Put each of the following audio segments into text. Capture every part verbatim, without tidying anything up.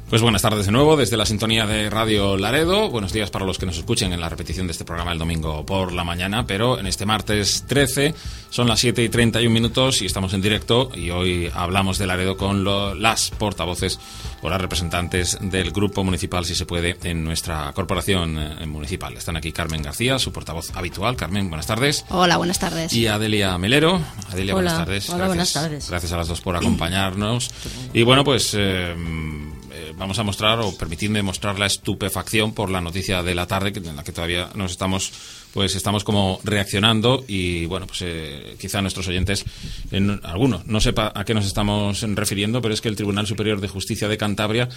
Pues buenas tardes de nuevo desde la sintonía de Radio Laredo. Buenos días para los que nos escuchen en la repetición de este programa el domingo por la mañana, pero en este martes trece son las siete y treinta y un minutos y estamos en directo, y hoy hablamos de Laredo con lo, las portavoces o las representantes del Grupo Municipal, si se puede, en nuestra corporación eh, municipal. Están aquí Carmen García, su portavoz habitual. Carmen, buenas tardes. Hola, buenas tardes. Y Adelia Melero. Adelia, Hola. buenas tardes. Hola, Gracias, buenas tardes. Gracias a las dos por acompañarnos. Y bueno, pues... Eh, vamos a mostrar, o permitidme mostrar, la estupefacción por la noticia de la tarde, en la que todavía nos estamos, pues estamos como reaccionando, y bueno, pues eh, quizá nuestros oyentes, en, alguno, no sepa a qué nos estamos refiriendo, pero es que el Tribunal Superior de Justicia de Cantabria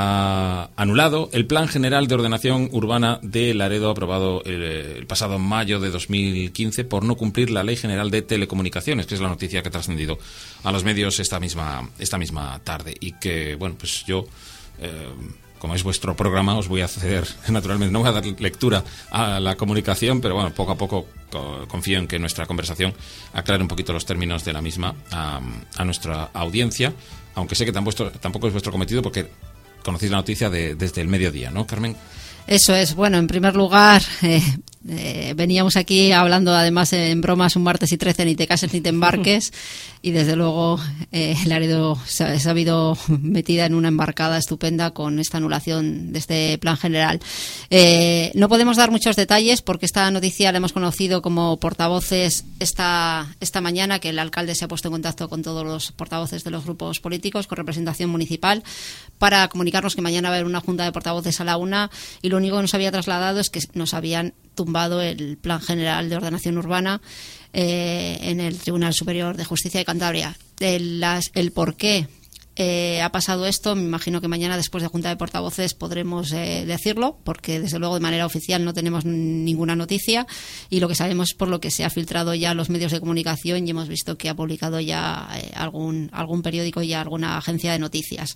ha anulado el Plan General de Ordenación Urbana de Laredo, aprobado el, el pasado mayo de dos mil quince, por no cumplir la Ley General de Telecomunicaciones, que es la noticia que ha trascendido a los medios esta misma, esta misma tarde, y que, bueno, pues yo... Eh, como es vuestro programa, os voy a hacer, naturalmente, no voy a dar lectura a la comunicación, pero bueno, poco a poco co- confío en que nuestra conversación aclare un poquito los términos de la misma a, a nuestra audiencia, aunque sé que tampoco, tampoco es vuestro cometido, porque conocéis la noticia de, desde el mediodía, ¿no, Carmen? Eso es. Bueno, en primer lugar, eh, eh, veníamos aquí hablando, además, en bromas, un martes y trece, ni te cases ni te embarques, y desde luego eh, Laredo se ha, se ha habido metida en una embarcada estupenda con esta anulación de este plan general. Eh, no podemos dar muchos detalles porque esta noticia la hemos conocido como portavoces esta, esta mañana, que el alcalde se ha puesto en contacto con todos los portavoces de los grupos políticos con representación municipal para comunicarnos que mañana va a haber una junta de portavoces a la una, y lo único que nos había trasladado es que nos habían tumbado el Plan General de Ordenación Urbana eh, en el Tribunal Superior de Justicia de Cantabria. El, las, el por qué eh, ha pasado esto, me imagino que mañana, después de junta de portavoces, podremos eh, decirlo, porque desde luego de manera oficial no tenemos ninguna noticia, y lo que sabemos es por lo que se ha filtrado ya a los medios de comunicación, y hemos visto que ha publicado ya eh, algún, algún periódico y alguna agencia de noticias.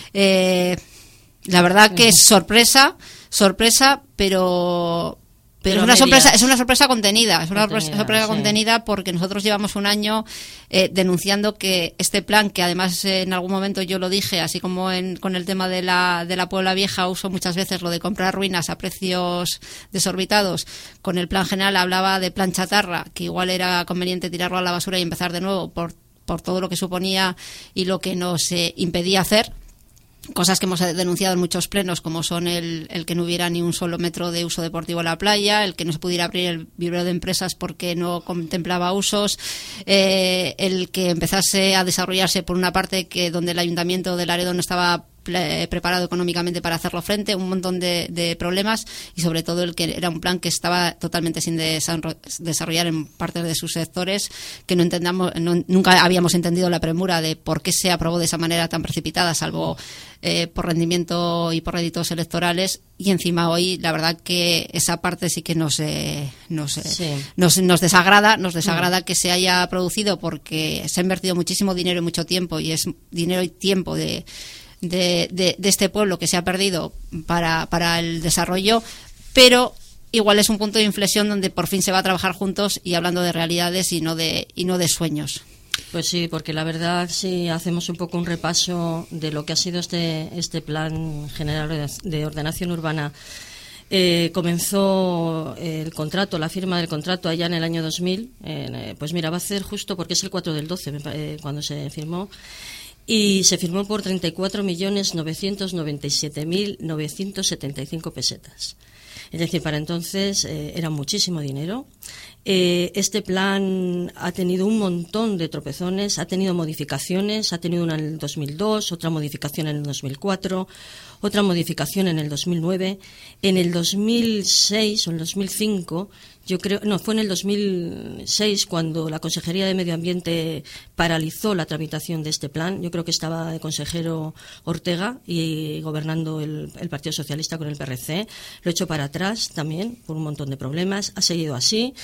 Eh, la verdad que es sorpresa, sorpresa, pero... Pero, Pero es una sorpresa, es una sorpresa contenida, es una contenida, sorpresa sí. contenida porque nosotros llevamos un año eh, denunciando que este plan, que además eh, en algún momento yo lo dije, así como en, con el tema de la de la Puebla Vieja, uso muchas veces lo de comprar ruinas a precios desorbitados. Con el plan general hablaba de plan chatarra, que igual era conveniente tirarlo a la basura y empezar de nuevo por por todo lo que suponía y lo que nos eh, impedía hacer. Cosas que hemos denunciado en muchos plenos, como son el, el que no hubiera ni un solo metro de uso deportivo en la playa, el que no se pudiera abrir el vivero de empresas porque no contemplaba usos, eh, el que empezase a desarrollarse por una parte que donde el Ayuntamiento de Laredo no estaba preparado económicamente para hacerlo frente, un montón de, de problemas, y sobre todo el que era un plan que estaba totalmente sin desarrollar en partes de sus sectores, que no entendamos, no, nunca habíamos entendido la premura de por qué se aprobó de esa manera tan precipitada, salvo eh, por rendimiento y por réditos electorales, y encima hoy la verdad que esa parte sí que nos eh, nos, sí. nos, nos desagrada, nos desagrada mm. que se haya producido, porque se ha invertido muchísimo dinero y mucho tiempo, y es dinero y tiempo de De, de, de este pueblo que se ha perdido para, para el desarrollo, pero igual es un punto de inflexión donde por fin se va a trabajar juntos y hablando de realidades y no de, y no de sueños. Pues sí, porque la verdad, si hacemos un poco un repaso de lo que ha sido este, este Plan General de Ordenación Urbana, Eh, comenzó el contrato, la firma del contrato allá en el año dos mil, eh, pues mira, va a ser justo porque es el cuatro del doce eh, cuando se firmó, y se firmó por treinta y cuatro millones novecientos noventa y siete mil novecientos setenta y cinco pesetas. Es decir, para entonces eh, era muchísimo dinero. Eh, este plan ha tenido un montón de tropezones, ha tenido modificaciones, ha tenido una en el dos mil dos, otra modificación en el dos mil cuatro, otra modificación en el dos mil nueve. En el dos mil seis o en el dos mil cinco, yo creo, no, fue en el dos mil seis cuando la Consejería de Medio Ambiente paralizó la tramitación de este plan. Yo creo que estaba de consejero Ortega y gobernando el, el Partido Socialista con el P R C. Lo he hecho para atrás también por un montón de problemas. Ha seguido así.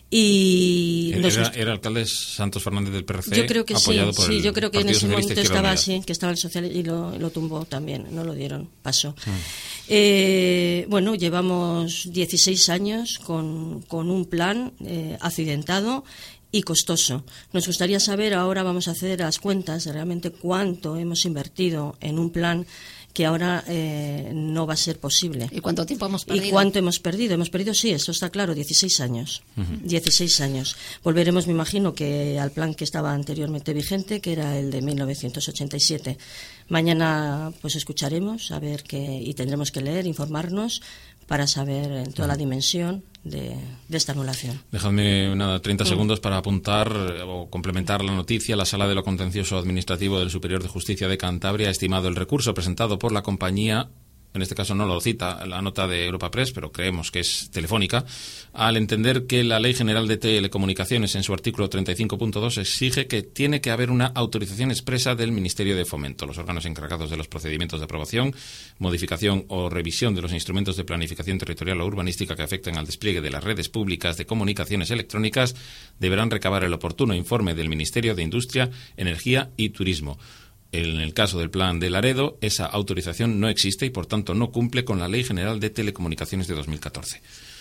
Y era, nos... era alcalde Santos Fernández del P R C, yo creo que apoyado sí, por sí, el yo creo que en ese Socialista momento estaba así, que estaba el socialista y lo, lo tumbó también, no lo dieron, pasó. Mm. Eh, bueno, llevamos dieciséis años con, con un plan eh, accidentado y costoso. Nos gustaría saber, ahora vamos a hacer las cuentas de realmente cuánto hemos invertido en un plan que ahora eh, no va a ser posible. ¿Y cuánto tiempo hemos perdido? ¿Y cuánto hemos perdido? Hemos perdido, sí, eso está claro, dieciséis años. Uh-huh. dieciséis años. Volveremos, me imagino, que al plan que estaba anteriormente vigente, que era el de mil novecientos ochenta y siete. Mañana pues escucharemos, a ver qué, y tendremos que leer, informarnos, para saber en toda la dimensión de, de esta anulación. Dejadme nada, treinta mm. segundos para apuntar o complementar la noticia. La Sala de lo Contencioso Administrativo del Superior de Justicia de Cantabria ha estimado el recurso presentado por la compañía, en este caso no lo cita la nota de Europa Press, pero creemos que es Telefónica, al entender que la Ley General de Telecomunicaciones en su artículo treinta y cinco punto dos exige que tiene que haber una autorización expresa del Ministerio de Fomento, los órganos encargados de los procedimientos de aprobación, modificación o revisión de los instrumentos de planificación territorial o urbanística que afecten al despliegue de las redes públicas de comunicaciones electrónicas deberán recabar el oportuno informe del Ministerio de Industria, Energía y Turismo. En el caso del plan de Laredo, esa autorización no existe y, por tanto, no cumple con la Ley General de Telecomunicaciones de dos mil catorce.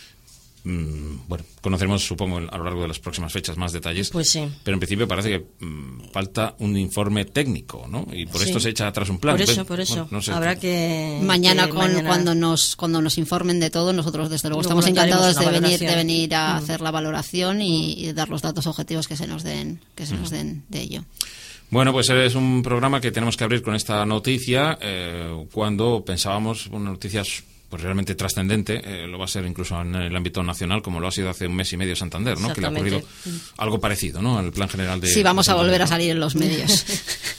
Mm, bueno, conoceremos, supongo, a lo largo de las próximas fechas más detalles. Pues sí. Pero en principio parece que mm, falta un informe técnico, ¿no? Y por sí. esto se echa atrás un plan. Por eso, por eso. Bueno, no sé. Habrá que... Mañana, que con, mañana... Cuando, nos, cuando nos informen de todo, nosotros, desde luego, luego estamos encantados de venir, de valoración. venir a mm. hacer la valoración y, y dar los datos objetivos que se nos den, que se mm. nos den de ello. Bueno, pues es un programa que tenemos que abrir con esta noticia eh, cuando pensábamos una noticia pues realmente trascendente, eh, lo va a ser incluso en el ámbito nacional, como lo ha sido hace un mes y medio Santander, ¿no? Que le ha ocurrido algo parecido, ¿no? Al plan general de... Sí, vamos de a volver ¿no? a salir en los medios.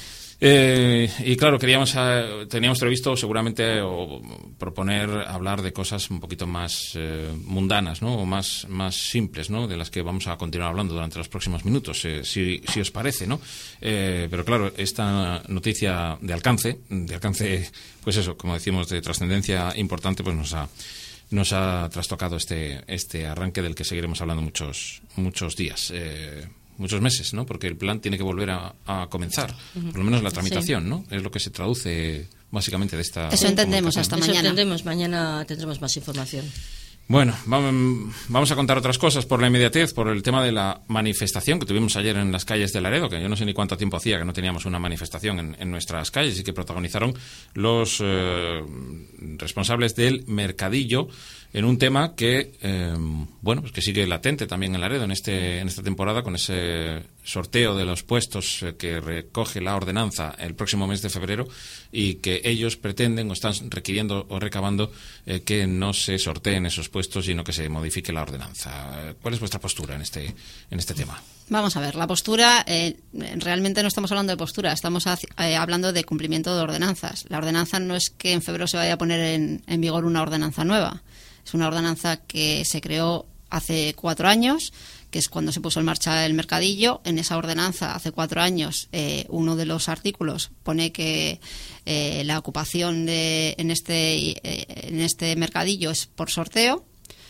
Eh, y claro, queríamos eh, teníamos previsto seguramente o, proponer hablar de cosas un poquito más eh, mundanas, ¿no? O más, más simples, ¿no? De las que vamos a continuar hablando durante los próximos minutos, eh, si, si os parece, ¿no? Eh, pero claro, esta noticia de alcance, de alcance, pues eso, como decimos, de trascendencia importante, pues nos ha nos ha trastocado este este arranque del que seguiremos hablando muchos muchos días. Eh, muchos meses, ¿no? Porque el plan tiene que volver a, a comenzar, por lo menos la tramitación, sí. ¿no? Es lo que se traduce básicamente de esta... Eso entendemos hasta Eso mañana. entendemos, mañana tendremos más información. Bueno, vamos a contar otras cosas por la inmediatez, por el tema de la manifestación que tuvimos ayer en las calles de Laredo, que yo no sé ni cuánto tiempo hacía que no teníamos una manifestación en, en nuestras calles y que protagonizaron los eh, responsables del mercadillo en un tema que, eh, bueno, pues que sigue latente también en Laredo en este en esta temporada con ese sorteo de los puestos eh, que recoge la ordenanza el próximo mes de febrero y que ellos pretenden o están requiriendo o recabando eh, que no se sorteen esos puestos, sino que se modifique la ordenanza. ¿Cuál es vuestra postura en este en este tema? Vamos a ver, la postura, eh, realmente no estamos hablando de postura, estamos eh, hablando de cumplimiento de ordenanzas. La ordenanza no es que en febrero se vaya a poner en, en vigor una ordenanza nueva. Es una ordenanza que se creó hace cuatro años, que es cuando se puso en marcha el mercadillo. En esa ordenanza, hace cuatro años, eh, uno de los artículos pone que eh, la ocupación de, en, este, eh, en este mercadillo es por sorteo.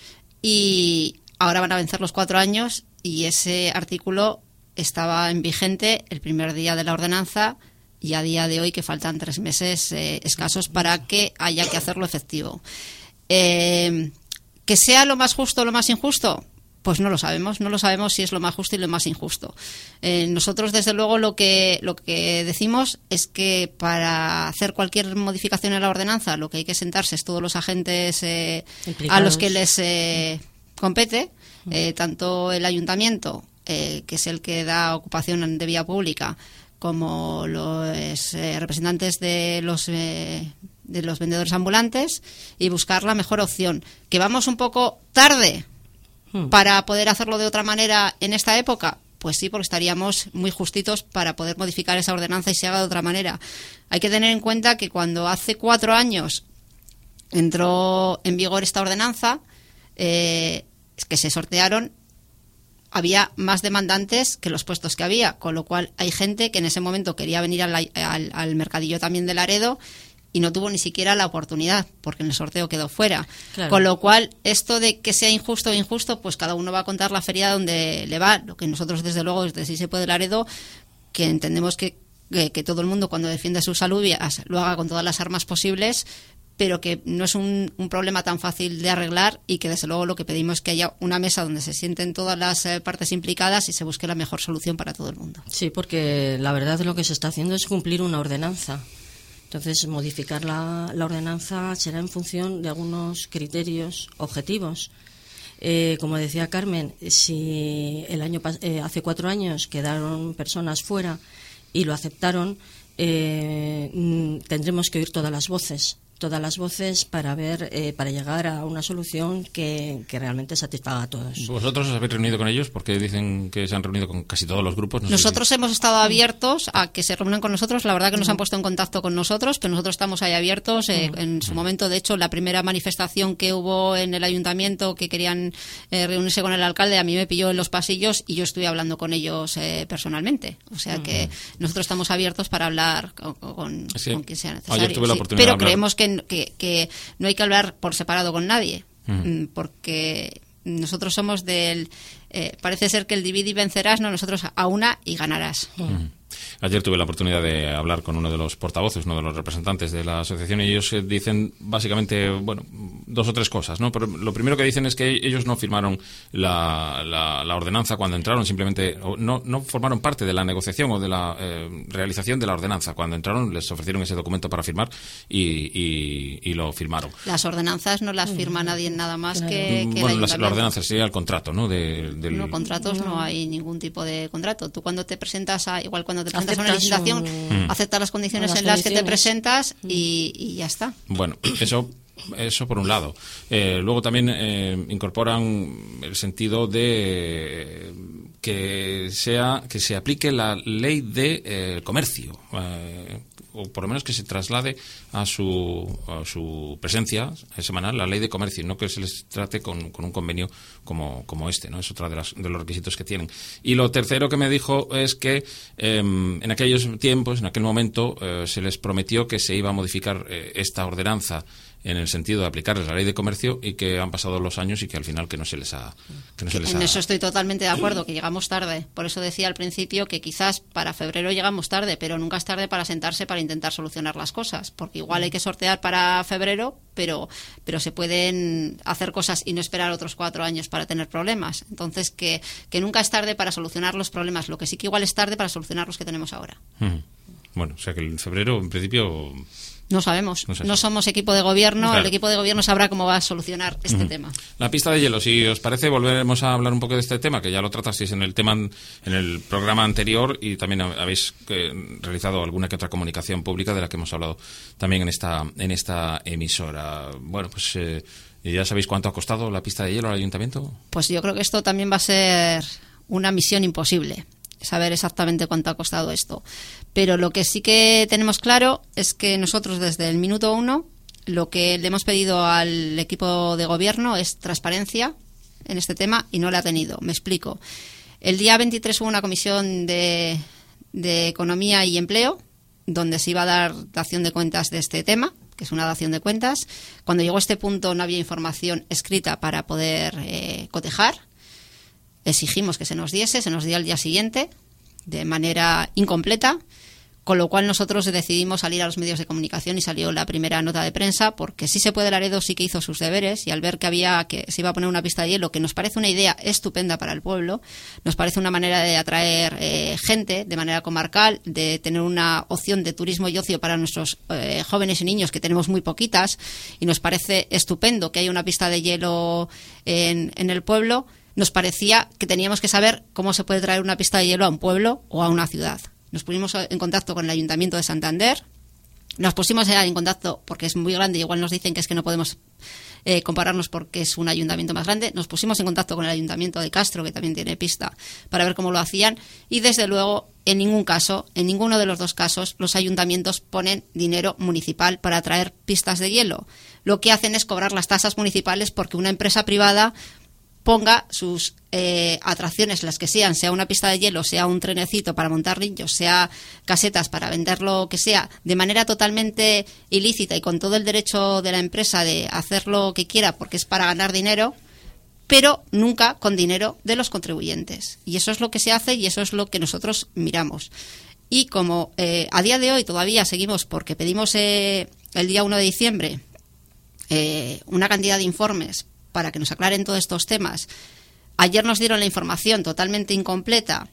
Y ahora van a vencer los cuatro años y ese artículo estaba en vigente el primer día de la ordenanza y a día de hoy, que faltan tres meses eh, escasos para que haya que hacerlo efectivo. Eh, ¿Que sea lo más justo o lo más injusto? Pues no lo sabemos, no lo sabemos si es lo más justo y lo más injusto. Eh, nosotros, desde luego, lo que, lo que decimos es que para hacer cualquier modificación en la ordenanza lo que hay que sentarse es todos los agentes eh, a los que les eh, compete, eh, tanto el ayuntamiento, eh, que es el que da ocupación de vía pública, como los eh, representantes de los... Eh, de los vendedores ambulantes y buscar la mejor opción. ¿Que vamos un poco tarde hmm. para poder hacerlo de otra manera en esta época? Pues sí, porque estaríamos muy justitos para poder modificar esa ordenanza y se haga de otra manera. Hay que tener en cuenta que cuando hace cuatro años entró en vigor esta ordenanza, eh, que se sortearon, había más demandantes que los puestos que había, con lo cual hay gente que en ese momento quería venir al, al, al mercadillo también de Laredo y no tuvo ni siquiera la oportunidad, porque en el sorteo quedó fuera. Claro. Con lo cual, esto de que sea injusto o injusto, pues cada uno va a contar la feria donde le va. Lo que nosotros, desde luego, desde Sí se puede Laredo, que entendemos que, que, que todo el mundo, cuando defiende sus alubias, lo haga con todas las armas posibles, pero que no es un, un problema tan fácil de arreglar y que desde luego lo que pedimos es que haya una mesa donde se sienten todas las eh, partes implicadas y se busque la mejor solución para todo el mundo. Sí, porque la verdad lo que se está haciendo es cumplir una ordenanza. Entonces, modificar la, la ordenanza será en función de algunos criterios objetivos. Eh, como decía Carmen, si el año eh, hace cuatro años quedaron personas fuera y lo aceptaron, eh, tendremos que oír todas las voces. todas las voces para ver eh, para llegar a una solución que, que realmente satisfaga a todos. ¿Vosotros os habéis reunido con ellos? Porque dicen que se han reunido con casi todos los grupos. No nosotros sé si... hemos estado abiertos a que se reúnan con nosotros. La verdad que nos han puesto en contacto con nosotros, pero nosotros estamos ahí abiertos. Eh, en su momento, de hecho, la primera manifestación que hubo en el ayuntamiento que querían eh, reunirse con el alcalde, a mí me pilló en los pasillos y yo estuve hablando con ellos eh, personalmente. O sea que nosotros estamos abiertos para hablar con, con, sí. con quien sea necesario. Ayer tuve la sí. oportunidad Pero de hablar. creemos que Que, que no hay que hablar por separado con nadie, uh-huh. porque nosotros somos del... Eh, parece ser que el divide y vencerás, no, nosotros a una y ganarás. Uh-huh. Ayer tuve la oportunidad de hablar con uno de los portavoces, uno de los representantes de la asociación, y ellos dicen básicamente, bueno, dos o tres cosas, ¿no? Pero lo primero que dicen es que ellos no firmaron la, la, la ordenanza cuando entraron, simplemente no, no formaron parte de la negociación o de la eh, realización de la ordenanza. Cuando entraron les ofrecieron ese documento para firmar y, y, y lo firmaron. Las ordenanzas no las firma nadie nada más Claro. que, que bueno, las, la ordenanza sería el contrato, ¿no? De, del... No, contratos no. no hay ningún tipo de contrato. Tú cuando te presentas a, igual cuando te presentas a una Aceptas licitación, un... aceptas las condiciones las en las condiciones. que te presentas y, y ya está. Bueno, eso eso por un lado. Eh, luego también eh, incorporan el sentido de que sea que se aplique la ley de eh, comercio, eh, o por lo menos que se traslade a su a su presencia semanal la ley de comercio, no que se les trate con, con un convenio como, como este, ¿no? Es otra de, las, de los requisitos que tienen. Y lo tercero que me dijo es que eh, en aquellos tiempos, en aquel momento, eh, se les prometió que se iba a modificar eh, esta ordenanza en el sentido de aplicarles la ley de comercio y que han pasado los años y que al final que no se les ha que no se les en ha... eso estoy totalmente de acuerdo, que llegamos tarde. Por eso decía al principio que quizás para febrero llegamos tarde, pero nunca es tarde para sentarse para intentar solucionar las cosas, porque igual hay que sortear para febrero, pero pero se pueden hacer cosas y no esperar otros cuatro años para tener problemas. Entonces que, que nunca es tarde para solucionar los problemas, lo que sí que igual es tarde para solucionar los que tenemos ahora. Uh-huh. Bueno, o sea que en febrero en principio... No sabemos, no, sé. no somos equipo de gobierno, claro. El equipo de gobierno sabrá cómo va a solucionar este uh-huh. tema. La pista de hielo, si os parece, volveremos a hablar un poco de este tema, que ya lo tratasteis en el tema en el programa anterior y también habéis eh, realizado alguna que otra comunicación pública de la que hemos hablado también en esta en esta emisora. Bueno, pues eh, ya sabéis cuánto ha costado la pista de hielo al ayuntamiento. Pues yo creo que esto también va a ser una misión imposible, saber exactamente cuánto ha costado esto. Pero lo que sí que tenemos claro es que nosotros desde el minuto uno lo que le hemos pedido al equipo de gobierno es transparencia en este tema y no la ha tenido. Me explico. El día veintitrés hubo una comisión de, de Economía y Empleo donde se iba a dar dación de cuentas de este tema, que es una dación de cuentas. Cuando llegó a este punto no había información escrita para poder eh, cotejar. Exigimos que se nos diese, se nos dio al día siguiente de manera incompleta, con lo cual nosotros decidimos salir a los medios de comunicación y salió la primera nota de prensa, porque sí se puede, Laredo sí que hizo sus deberes y al ver que había que se iba a poner una pista de hielo, que nos parece una idea estupenda para el pueblo, nos parece una manera de atraer eh, gente de manera comarcal, de tener una opción de turismo y ocio para nuestros eh, jóvenes y niños, que tenemos muy poquitas, y nos parece estupendo que haya una pista de hielo en, en el pueblo. Nos parecía que teníamos que saber cómo se puede traer una pista de hielo a un pueblo o a una ciudad. Nos pusimos en contacto con el Ayuntamiento de Santander, nos pusimos en contacto porque es muy grande y igual nos dicen que es que no podemos eh, compararnos porque es un ayuntamiento más grande. Nos pusimos en contacto con el Ayuntamiento de Castro, que también tiene pista, para ver cómo lo hacían y desde luego en ningún caso, en ninguno de los dos casos, los ayuntamientos ponen dinero municipal para traer pistas de hielo. Lo que hacen es cobrar las tasas municipales porque una empresa privada ponga sus eh, atracciones, las que sean, sea una pista de hielo, sea un trenecito para montar niños, sea casetas para vender lo que sea, de manera totalmente ilícita y con todo el derecho de la empresa de hacer lo que quiera porque es para ganar dinero, pero nunca con dinero de los contribuyentes. Y eso es lo que se hace y eso es lo que nosotros miramos. Y como eh, a día de hoy todavía seguimos, porque pedimos eh, el día uno de diciembre eh, una cantidad de informes para que nos aclaren todos estos temas. Ayer nos dieron la información totalmente incompleta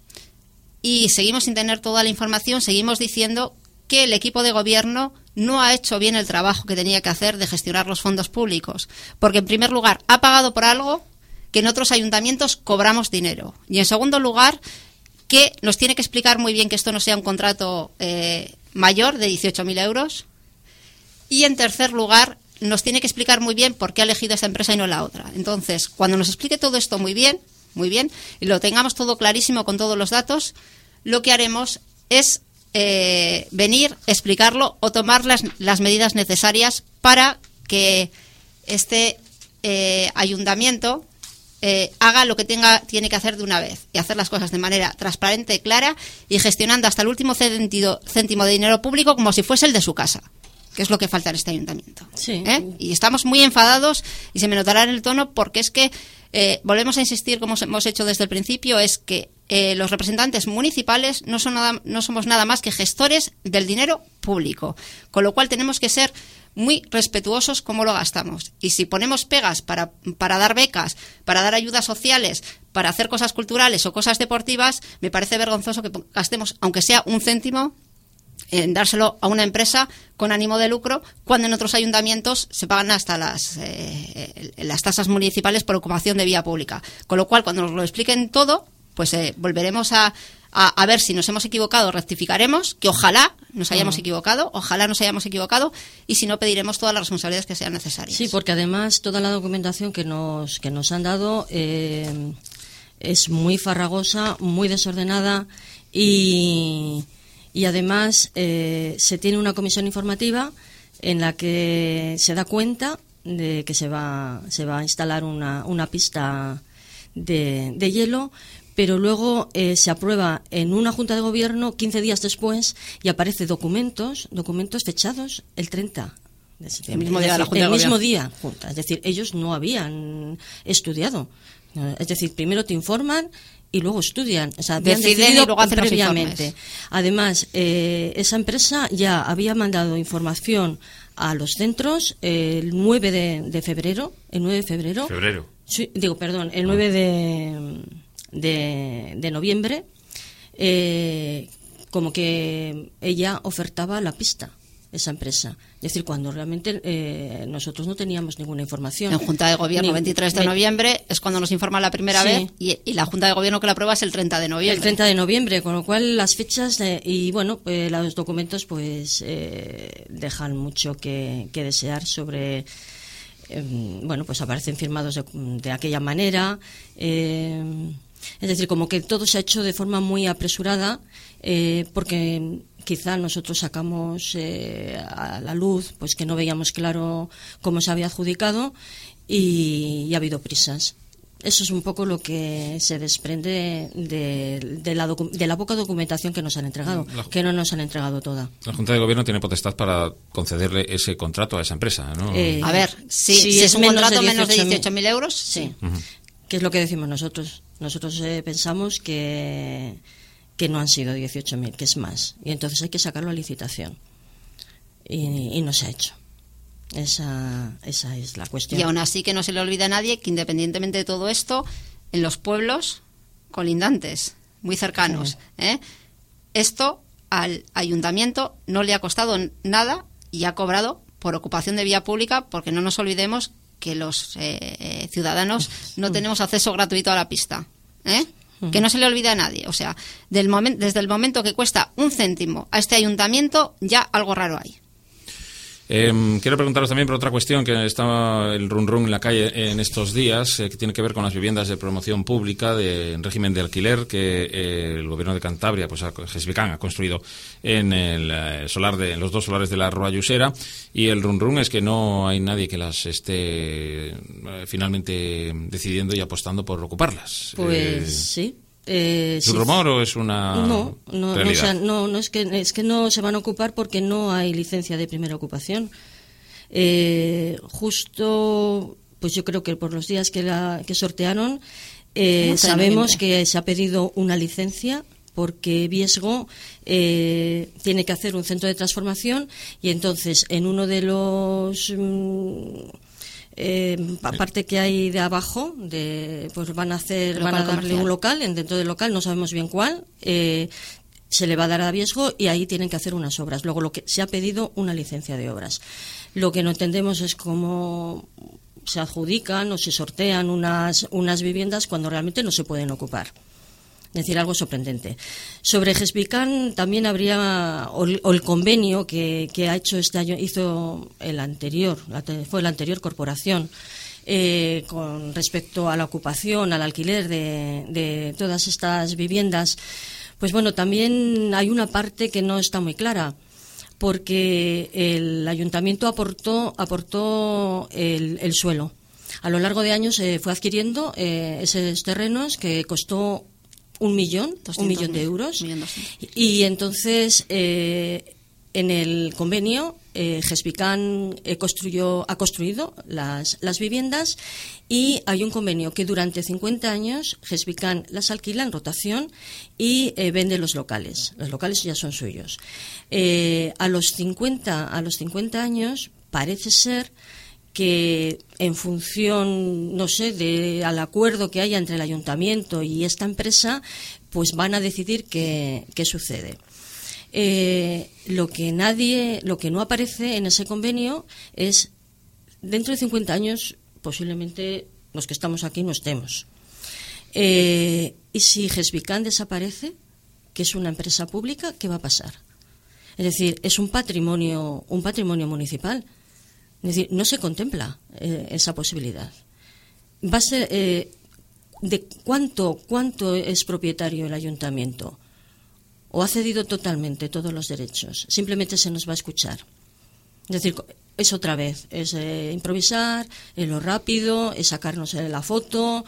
y seguimos sin tener toda la información, seguimos diciendo que el equipo de gobierno no ha hecho bien el trabajo que tenía que hacer de gestionar los fondos públicos, porque en primer lugar ha pagado por algo que en otros ayuntamientos cobramos dinero, y en segundo lugar que nos tiene que explicar muy bien que esto no sea un contrato eh, mayor de dieciocho mil euros, y en tercer lugar nos tiene que explicar muy bien por qué ha elegido esta empresa y no la otra. Entonces, cuando nos explique todo esto muy bien, muy bien, y lo tengamos todo clarísimo con todos los datos, lo que haremos es eh, venir, explicarlo o tomar las, las medidas necesarias para que este eh, ayuntamiento eh, haga lo que tenga tiene que hacer de una vez y hacer las cosas de manera transparente, clara y gestionando hasta el último céntimo, céntimo de dinero público como si fuese el de su casa, que es lo que falta en este ayuntamiento. Sí. ¿Eh? Y estamos muy enfadados y se me notará en el tono porque es que, eh, volvemos a insistir, como hemos hecho desde el principio, es que eh, los representantes municipales no, son nada, no somos nada más que gestores del dinero público, con lo cual tenemos que ser muy respetuosos cómo lo gastamos. Y si ponemos pegas para, para dar becas, para dar ayudas sociales, para hacer cosas culturales o cosas deportivas, me parece vergonzoso que gastemos, aunque sea un céntimo, en dárselo a una empresa con ánimo de lucro, cuando en otros ayuntamientos se pagan hasta las eh, las tasas municipales por ocupación de vía pública. Con lo cual, cuando nos lo expliquen todo, pues eh, volveremos a, a, a ver si nos hemos equivocado, rectificaremos, que ojalá nos hayamos uh-huh. equivocado, ojalá nos hayamos equivocado, y si no, pediremos todas las responsabilidades que sean necesarias. Sí, porque además toda la documentación que nos, que nos han dado eh, es muy farragosa, muy desordenada y... Y además eh, se tiene una comisión informativa en la que se da cuenta de que se va, se va a instalar una, una pista de, de hielo, pero luego eh, se aprueba en una junta de gobierno quince días después y aparece documentos, documentos fechados el treinta de septiembre. El mismo día de la junta el de gobierno. mismo día, junta. Es decir, ellos no habían estudiado. Es decir, primero te informan y luego estudian, o sea, habían deciden decidido y luego hacen previamente. los informes. Además, eh, esa empresa ya había mandado información a los centros eh, el nueve de febrero, el nueve de febrero. Febrero. Sí, digo, perdón, el nueve de, de, de noviembre, eh, como que ella ofertaba la pista, esa empresa. Es decir, cuando realmente eh, nosotros no teníamos ninguna información. En Junta de Gobierno, Ni, veintitrés de noviembre, es cuando nos informa la primera sí. vez, y, y la Junta de Gobierno que la aprueba es el treinta de noviembre. El treinta de noviembre, con lo cual las fechas eh, y, bueno, pues los documentos pues eh, dejan mucho que, que desear sobre... Eh, bueno, pues aparecen firmados de, de aquella manera... Eh, es decir, como que todo se ha hecho de forma muy apresurada, eh, porque quizá nosotros sacamos eh, a la luz pues que no veíamos claro cómo se había adjudicado y, y ha habido prisas. Eso es un poco lo que se desprende de, de, la, docu- de la poca documentación que nos han entregado, la, que no nos han entregado toda. La Junta de Gobierno tiene potestad para concederle ese contrato a esa empresa, ¿no? Eh, a ver, si, si, si es un contrato menos de dieciocho mil euros, sí. Uh-huh. ¿Qué es lo que decimos nosotros? Nosotros eh, pensamos que, que no han sido dieciocho mil, que es más. Y entonces hay que sacarlo a licitación. Y, y no se ha hecho. Esa, esa es la cuestión. Y aún así que no se le olvide a nadie que, independientemente de todo esto, en los pueblos colindantes, muy cercanos, sí. ¿eh? esto al ayuntamiento no le ha costado nada y ha cobrado por ocupación de vía pública, porque no nos olvidemos que los eh, ciudadanos no tenemos acceso gratuito a la pista, ¿eh? Uh-huh. Que no se le olvide a nadie. O sea, del momen- desde el momento que cuesta un céntimo a este ayuntamiento, ya algo raro hay. Eh, quiero preguntaros también por otra cuestión que está el run run en la calle en estos días, eh, que tiene que ver con las viviendas de promoción pública de en régimen de alquiler que eh, el gobierno de Cantabria, pues Gesvican, ha construido en el eh, solar de en los dos solares de la Rua Llusera, y el run run es que no hay nadie que las esté eh, finalmente decidiendo y apostando por ocuparlas. Pues eh, sí. Eh, ¿Es un sí. rumor o es una no, no, realidad? No, o sea, no, no es que es que no se van a ocupar porque no hay licencia de primera ocupación. Eh, justo, pues yo creo que por los días que la que sortearon, eh, no sabemos que se ha pedido una licencia porque Viesgo eh, tiene que hacer un centro de transformación y entonces en uno de los mmm, Eh, aparte que hay de abajo, de, pues van a hacer, van a darle comercial. un local, dentro del local no sabemos bien cuál, eh, se le va a dar a riesgo y ahí tienen que hacer unas obras. Luego lo que se ha pedido una licencia de obras. Lo que no entendemos es cómo se adjudican o se sortean unas, unas viviendas cuando realmente no se pueden ocupar. Es decir, algo sorprendente. Sobre Gesvican también habría, o el, o el convenio que, que ha hecho este año, hizo el anterior, la, fue la anterior corporación, eh, con respecto a la ocupación, al alquiler de, de todas estas viviendas, pues bueno, también hay una parte que no está muy clara, porque el ayuntamiento aportó, aportó el, el suelo. A lo largo de años se eh, fue adquiriendo eh, esos terrenos que costó un millón, un millón de euros. Millón y entonces, eh, en el convenio, eh, Gesvican eh, construyó, ha construido las, las viviendas y hay un convenio que durante cincuenta años Gesvican las alquila en rotación y eh, vende los locales. Los locales ya son suyos. Eh, a los cincuenta, a los cincuenta años parece ser que en función, no sé, de al acuerdo que haya entre el ayuntamiento y esta empresa, pues van a decidir qué, qué sucede. Eh, lo que nadie, lo que no aparece en ese convenio es, dentro de cincuenta años, posiblemente los que estamos aquí no estemos. Eh, y si Gesvican desaparece, que es una empresa pública, ¿qué va a pasar? Es decir, es un patrimonio, un patrimonio municipal. Es decir, no se contempla eh, esa posibilidad. Va a ser, eh, ¿de cuánto, cuánto es propietario el ayuntamiento? ¿O ha cedido totalmente todos los derechos? Simplemente se nos va a escuchar. Es decir, es otra vez, es eh, improvisar, es lo rápido, es sacarnos la foto,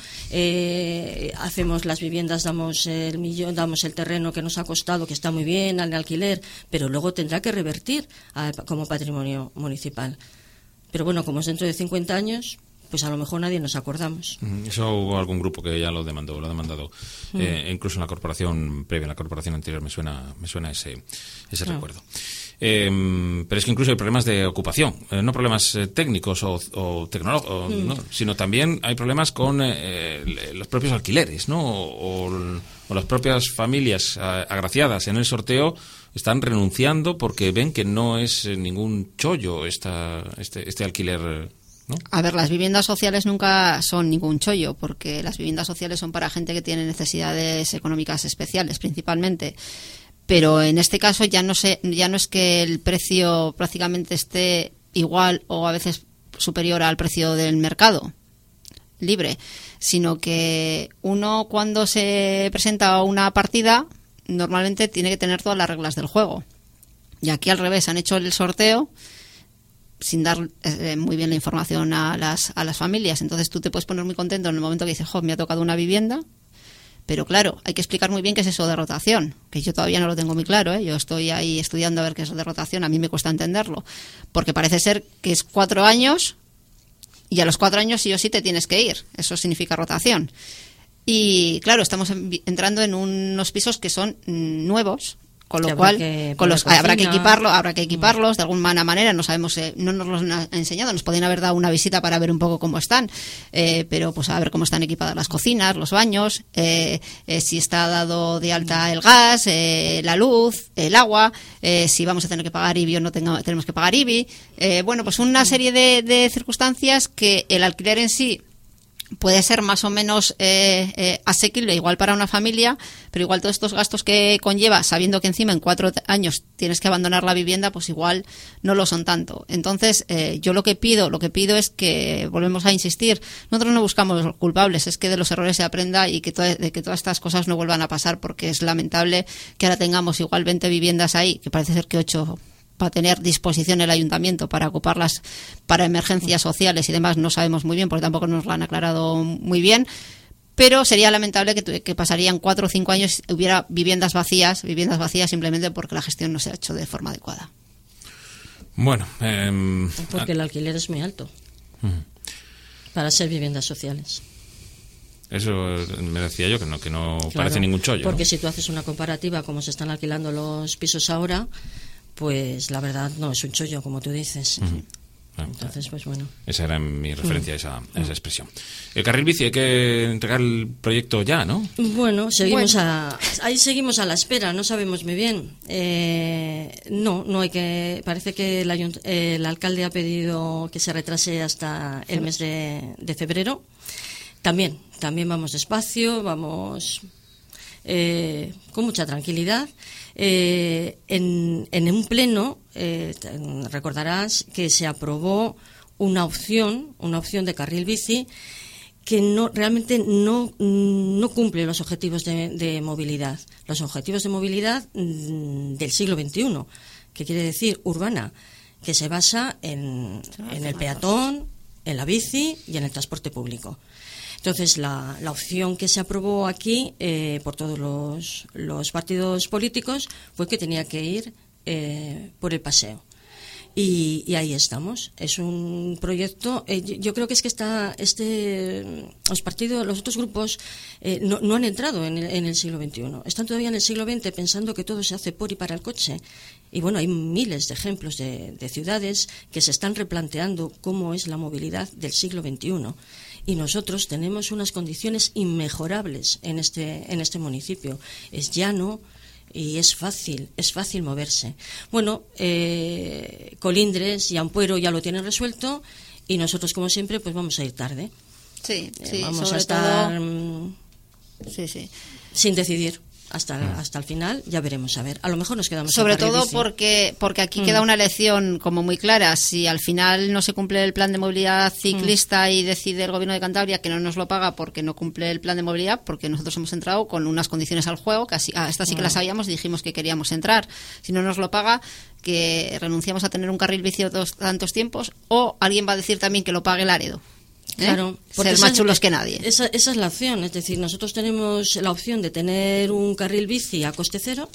eh, hacemos las viviendas, damos el millón, damos el terreno que nos ha costado, que está muy bien, al alquiler, pero luego tendrá que revertir a, como patrimonio municipal. Pero bueno, como es dentro de cincuenta años, pues a lo mejor nadie nos acordamos. Eso hubo algún grupo que ya lo demandó, lo ha demandado. Mm. Eh, incluso en la corporación previa, en la corporación anterior, me suena, me suena ese, ese claro. recuerdo. Eh, pero es que incluso hay problemas de ocupación, eh, no problemas eh, técnicos o, o tecnológicos, mm. ¿no? Sino también hay problemas con eh, los propios alquileres, ¿no? O, o, o las propias familias agraciadas en el sorteo están renunciando porque ven que no es ningún chollo esta, este, este alquiler, ¿no? A ver, las viviendas sociales nunca son ningún chollo, porque las viviendas sociales son para gente que tiene necesidades económicas especiales, principalmente. Pero en este caso ya no sé, ya no es que el precio prácticamente esté igual o a veces superior al precio del mercado libre, sino que uno, cuando se presenta una partida, normalmente tiene que tener todas las reglas del juego. Y aquí al revés, han hecho el sorteo sin dar eh, muy bien la información a las a las familias. Entonces tú te puedes poner muy contento en el momento que dices, jo, me ha tocado una vivienda. Pero claro, hay que explicar muy bien qué es eso de rotación, que yo todavía no lo tengo muy claro, ¿eh? Yo estoy ahí estudiando a ver qué es eso de rotación, a mí me cuesta entenderlo, porque parece ser que es cuatro años y a los cuatro años sí o sí te tienes que ir, eso significa rotación. Y claro, estamos en, entrando en unos pisos que son mm, nuevos, con lo cual con los, habrá que equiparlo, habrá que equiparlos de alguna manera. No sabemos, eh, no nos los han enseñado. Nos podrían haber dado una visita para ver un poco cómo están, eh, pero pues a ver cómo están equipadas las cocinas, los baños, eh, eh, si está dado de alta el gas, eh, la luz, el agua, eh, si vamos a tener que pagar I B I o no tenga, tenemos que pagar I B I. Eh, bueno, pues una serie de, de circunstancias que el alquiler en sí puede ser más o menos eh, eh, asequible, igual para una familia, pero igual todos estos gastos que conlleva, sabiendo que encima en cuatro años tienes que abandonar la vivienda, pues igual no lo son tanto. Entonces, eh, yo lo que pido, lo que pido es que, volvemos a insistir, nosotros no buscamos los culpables, es que de los errores se aprenda y que, to- de que todas estas cosas no vuelvan a pasar, porque es lamentable que ahora tengamos igual veinte viviendas ahí, que parece ser que ocho para tener disposición el ayuntamiento para ocuparlas para emergencias sociales y demás, no sabemos muy bien porque tampoco nos lo han aclarado muy bien, pero sería lamentable que, que pasarían cuatro o cinco años y hubiera viviendas vacías, viviendas vacías simplemente porque la gestión no se ha hecho de forma adecuada. Bueno, eh, porque el alquiler es muy alto uh-huh. para ser viviendas sociales. Eso me decía yo, que no, que no claro, parece ningún chollo. Porque ¿no? Si tú haces una comparativa como se están alquilando los pisos ahora, pues la verdad no es un chollo, como tú dices. Uh-huh. Entonces, pues bueno. Esa era mi referencia a esa, a esa expresión. El carril bici, hay que entregar el proyecto ya, ¿no? Bueno, seguimos Bueno. a, ahí seguimos a la espera, no sabemos muy bien. Eh, no, no hay que. Parece que el, ayunt- eh, el alcalde ha pedido que se retrase hasta el mes de, de febrero. También, también vamos despacio, vamos eh, con mucha tranquilidad. Eh, en, en un pleno, eh, recordarás que se aprobó una opción, una opción de carril bici que no realmente no, no cumple los objetivos de, de movilidad, los objetivos de movilidad mm, del siglo veintiuno, que quiere decir urbana, que se basa en, en el peatón, en la bici y en el transporte público. Entonces, la, la opción que se aprobó aquí eh, por todos los, los partidos políticos fue que tenía que ir eh, por el paseo. Y, y ahí estamos. Es un proyecto. Eh, yo, yo creo que es que está este los partidos, los otros grupos eh, no, no han entrado en el, en el siglo veintiuno. Están todavía en el siglo veinte pensando que todo se hace por y para el coche. Y bueno, hay miles de ejemplos de, de ciudades que se están replanteando cómo es la movilidad del siglo veintiuno. Y nosotros tenemos unas condiciones inmejorables en este, en este municipio. Es llano y es fácil, es fácil moverse. Bueno, eh, Colindres y Ampuero ya lo tienen resuelto y nosotros, como siempre, pues vamos a ir tarde. Sí, Eh, sí, vamos sobre a estar todo- mm, Sí, sí. sin decidir. Hasta, hasta el final ya veremos, a ver. A lo mejor nos quedamos Sobre en carril todo bici. porque porque aquí Mm. queda una elección como muy clara. Si al final no se cumple el plan de movilidad ciclista y decide el Gobierno de Cantabria que no nos lo paga porque no cumple el plan de movilidad, porque nosotros hemos entrado con unas condiciones al juego, que así, ah, esta sí que las sabíamos y dijimos que queríamos entrar. Si no nos lo paga, que renunciamos a tener un carril bici otros tantos tiempos, o alguien va a decir también que lo pague Laredo. ¿Eh? Claro, porque Ser esa más es- chulos que nadie. Esa, esa es la opción, es decir, nosotros tenemos la opción de tener un carril bici a coste cero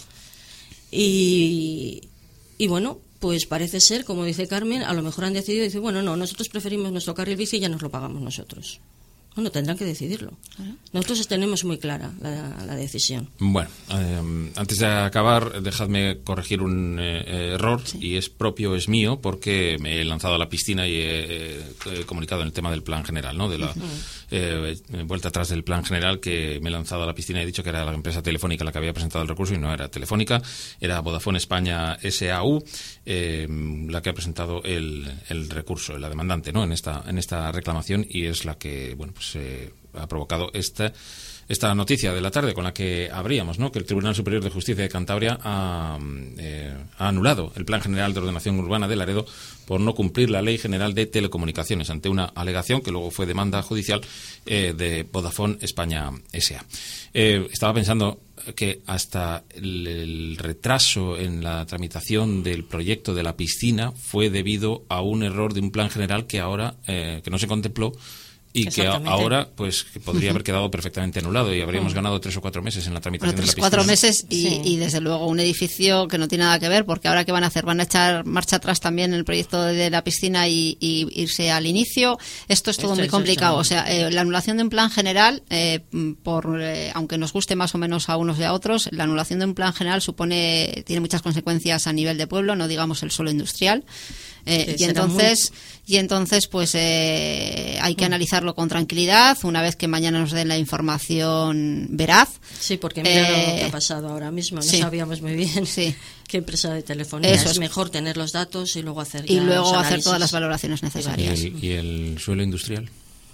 y, y bueno, pues parece ser, como dice Carmen, a lo mejor han decidido, dice, bueno, no, nosotros preferimos nuestro carril bici y ya nos lo pagamos nosotros. Bueno, tendrán que decidirlo. Nosotros tenemos muy clara la, la decisión. Bueno, eh, antes de acabar, dejadme corregir un eh, eh, error, y es propio, es mío, porque me he lanzado a la piscina y he, eh, he comunicado en el tema del plan general, ¿no? De la eh, vuelta atrás del plan general, que me he lanzado a la piscina y he dicho que era la empresa Telefónica la que había presentado el recurso, y no era Telefónica, era Vodafone España S A U eh, la que ha presentado el, el recurso, la demandante, ¿no? En esta en esta reclamación, y es la que, bueno, pues eh, ha provocado esta esta noticia de la tarde con la que abríamos, ¿no? Que el Tribunal Superior de Justicia de Cantabria ha, eh, ha anulado el Plan General de Ordenación Urbana de Laredo por no cumplir la Ley General de Telecomunicaciones, ante una alegación que luego fue demanda judicial eh, de Vodafone España S A. Eh, estaba pensando que hasta el, el retraso en la tramitación del proyecto de la piscina fue debido a un error de un plan general que ahora eh, que no se contempló y que a- Exactamente. ahora pues que podría haber quedado perfectamente anulado y habríamos ganado tres o cuatro meses en la tramitación Bueno, tres, de la piscina. cuatro meses y, Sí. y desde luego un edificio que no tiene nada que ver, porque ahora ¿qué van a hacer? ¿Van a echar marcha atrás también en el proyecto de la piscina y, y irse al inicio? Esto es todo Esto muy es complicado. eso. O sea, eh, la anulación de un plan general, eh, por eh, aunque nos guste más o menos a unos y a otros, la anulación de un plan general supone tiene muchas consecuencias a nivel de pueblo, no digamos el suelo industrial. Eh, Que y será entonces y entonces pues eh, hay que analizarlo con tranquilidad una vez que mañana nos den la información veraz. Sí, porque mira Eh, lo que ha pasado ahora mismo. No sí. sabíamos muy bien Sí. qué empresa de telefonía. Eso es es. mejor tener los datos y luego hacer Y ya luego los hacer análisis. todas las valoraciones ¿Y necesarias. el, y el suelo industrial?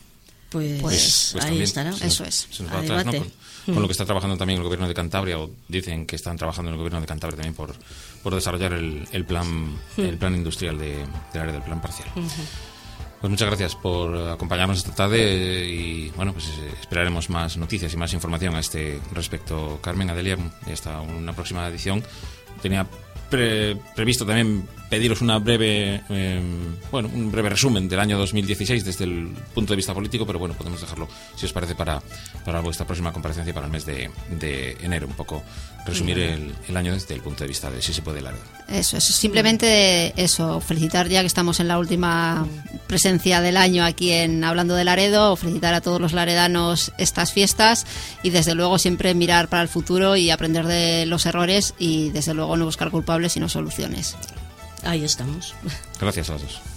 Pues, Pues- Pues ahí también estará. se nos- Eso es. se nos va A atrás, ¿no? debate. Con, con lo que está trabajando también el Gobierno de Cantabria, o dicen que están trabajando en el Gobierno de Cantabria también por, por desarrollar el, el plan el plan industrial de, del área del plan parcial. Pues muchas gracias por acompañarnos esta tarde eh, y bueno, pues eh, esperaremos más noticias y más información a este respecto. Carmen, Adelia, y hasta una próxima edición. Tenía pre- previsto también pediros una breve eh, bueno, un breve resumen del año dos mil dieciséis desde el punto de vista político, pero bueno, podemos dejarlo, si os parece, para, para vuestra próxima comparecencia para el mes de, de enero, un poco resumir el, el año desde el punto de vista de si se puede Laredo. Eso, eso, simplemente eso, felicitar ya que estamos en la última presencia del año aquí en Hablando de Laredo, felicitar a todos los laredanos estas fiestas y desde luego siempre mirar para el futuro y aprender de los errores y desde luego no buscar culpables sino soluciones. Ahí estamos. Gracias a los dos.